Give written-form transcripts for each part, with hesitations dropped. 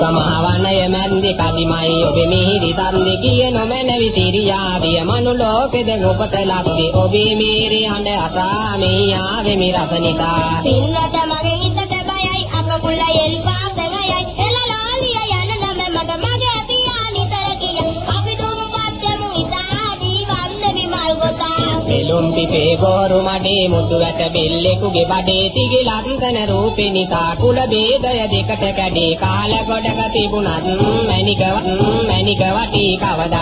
මහවනය මැන්දි කදිමයි ඔබේ මිහිරි තන්දි කියන මැනවි තිරියාවිය මනු ලෝකෙද ඔබට ලක්දි ඔබේ මිහිරි හඬ අසා මෙහි ආවෙමි රසනිතා පින්නත මගෙන් ඉතට බයයි අප කුලයෙන් පාසගයයි එළලාලිය යන නම මට මගේ පියා නිතර කිය අපි දුනු පත්‍යමු ඉතා ජීවන්න විමල් ගොතා එළුම් පිපේ ගෝරු මඩේ මුතු ඇට බෙල්ලෙකුගේ බඩේ තිගි ලක්කන රූපෙනිකා කුල බේදය දෙකට කැඩේ කාල ගොඩක තිබුණත් මැනික වටී කවදත්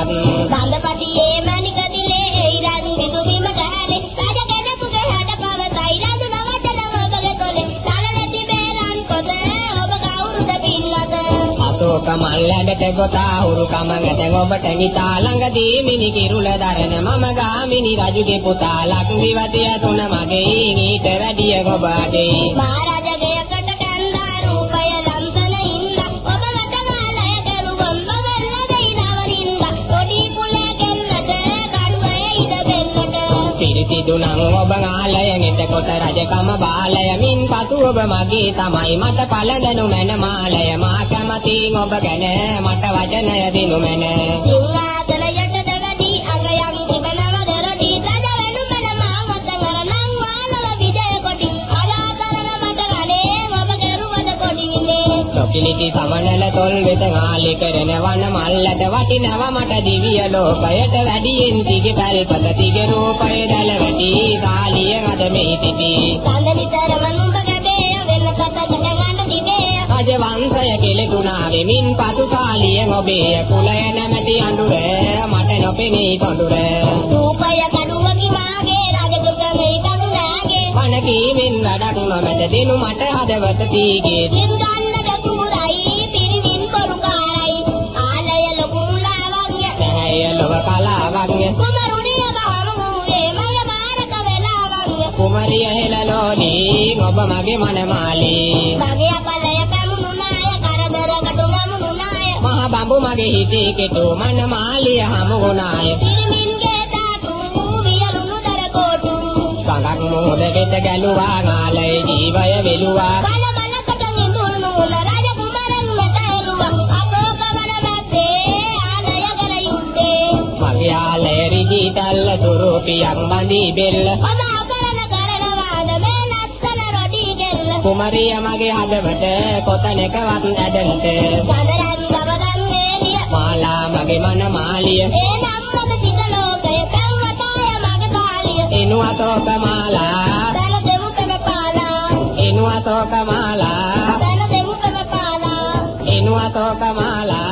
බඳපටියේ මැනික දිලේ එයිරන් විදු බිමට හැලේ රජ කෙනෙකුගේ හැඩ පවසයි රඳු නවතන ඔබගේ තොලේ සරලති බේරන් පොද ඔබ කවුරුද පින්නත අතෝක මල්ලඩට ගොතා හුරු කම ගැට ඔබට නිතා ළඟදී මිනි කිරුල දරන මම ගාමිනි රජුගේ පුතා ලක්දිවතිය තුන මගේ ඊට වැඩිය ඔබගේ මහරජගයකට කන්දා රූපය ලම්සන ඉන්න ඔබ වටමාලය කරුවම් බවල්ල දෙයිනවරින්ද පොඩි කුලේ කෙල්ලට කඩුවේ ඉද බෙල්ලට පිරිති දුනං ඔබ ආලයෙන් එතකොට රජකම බාලය මින් පසු ඔබ මගේ තමයි මට පළඳනු මැන මාලය මා කැමතින් ඔබ ගැන මට වචනය දිනු මැන සිංහාසනයට දෙවැඩි අගයන් තිබෙනව දෙරටි රජ වෙනුමන මාමත කරනම් වාලව විජය කොටි අලාතරන මට ගනේ ඔබ කරුවද කොඩි විනේ සොකිලිටි සමනල තොල් වෙත ආලි කරන වන මල්ලට වටිනව මට දිව්‍ය ලෝකයට වැඩියෙන් දිගේ පැල්පත දිගේ රූපය දැල වැටි කාලිය අද මෙහි තිබි සඳ නිතරම නුඹ ගැබේ වෙන කත ගඟන්න දිවේ රජ වංශය කෙලෙතුණා වෙමින් පසු කාලිය ඔබේ කුලය නැමැති අඳුර මට නොපෙනී කොඳුර රූපය කඩුවකි මාගේ රජදුක මේ කඩු නෑගේ වන කීමෙන් වැඩක් නොමැත දිනු මට හදවත තීගේ සින්දන්නට සූරයි පිරිමින් බොරුකාරයි ආලය ලොකුලාවක්ය ඇය ලොව කලාවක්ය කුමරුණිය බහමුවේ මග මාරක වෙලාවක්ය කුමරිය හෙළලෝනි ඔබ මගේ මනමාලී මගේ අපලය පැමුණුනාය කරදරකට ගමුණුනාය මහ බඹු මගේ හිතේ කෙටු මනමාලිය හමුුණාය පිරිමින්ගේ තාටු වියලුණු දරකොටු කලක් මොහොත වෙත ගැලුවා නාලය ජීවය වෙලුවා බල බලකට නිඳුණු රජ කුමරන් වෙත එළුවා අපෝක වන මැද්දේ ආලය කර යුත්තේ මගේ ආලය රිදී තල්ල දුරු පියක් බඳී බෙල්ල ඔබ අකරණ කරනවාද මේ නත්තල රොඩි ගෙල්ල කුමරිය මගේ හදවත කොතැනකවත් ඇදන්ට සඳරන් ගවදන් වේදිය මාලා මගේ මනමාලිය ඒ නම්මද සිත ලෝකය පැව්වතාය මග කාලිය එනු අතෝක මාලා දැන දෙමු පෙම පාලා එනු අතෝක මාලා දැන දෙමු පෙම පාලා එනු අතෝක මාලා